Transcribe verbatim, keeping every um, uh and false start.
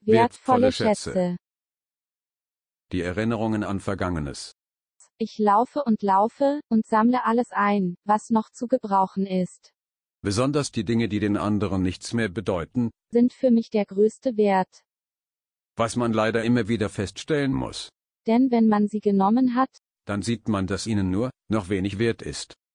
Wertvolle Schätze. Die Erinnerungen an Vergangenes. Ich laufe und laufe und sammle alles ein, was noch zu gebrauchen ist. Besonders die Dinge, die den anderen nichts mehr bedeuten, sind für mich der größte Wert. Was man leider immer wieder feststellen muss. Denn wenn man sie genommen hat, dann sieht man, dass ihnen nur noch wenig wert ist.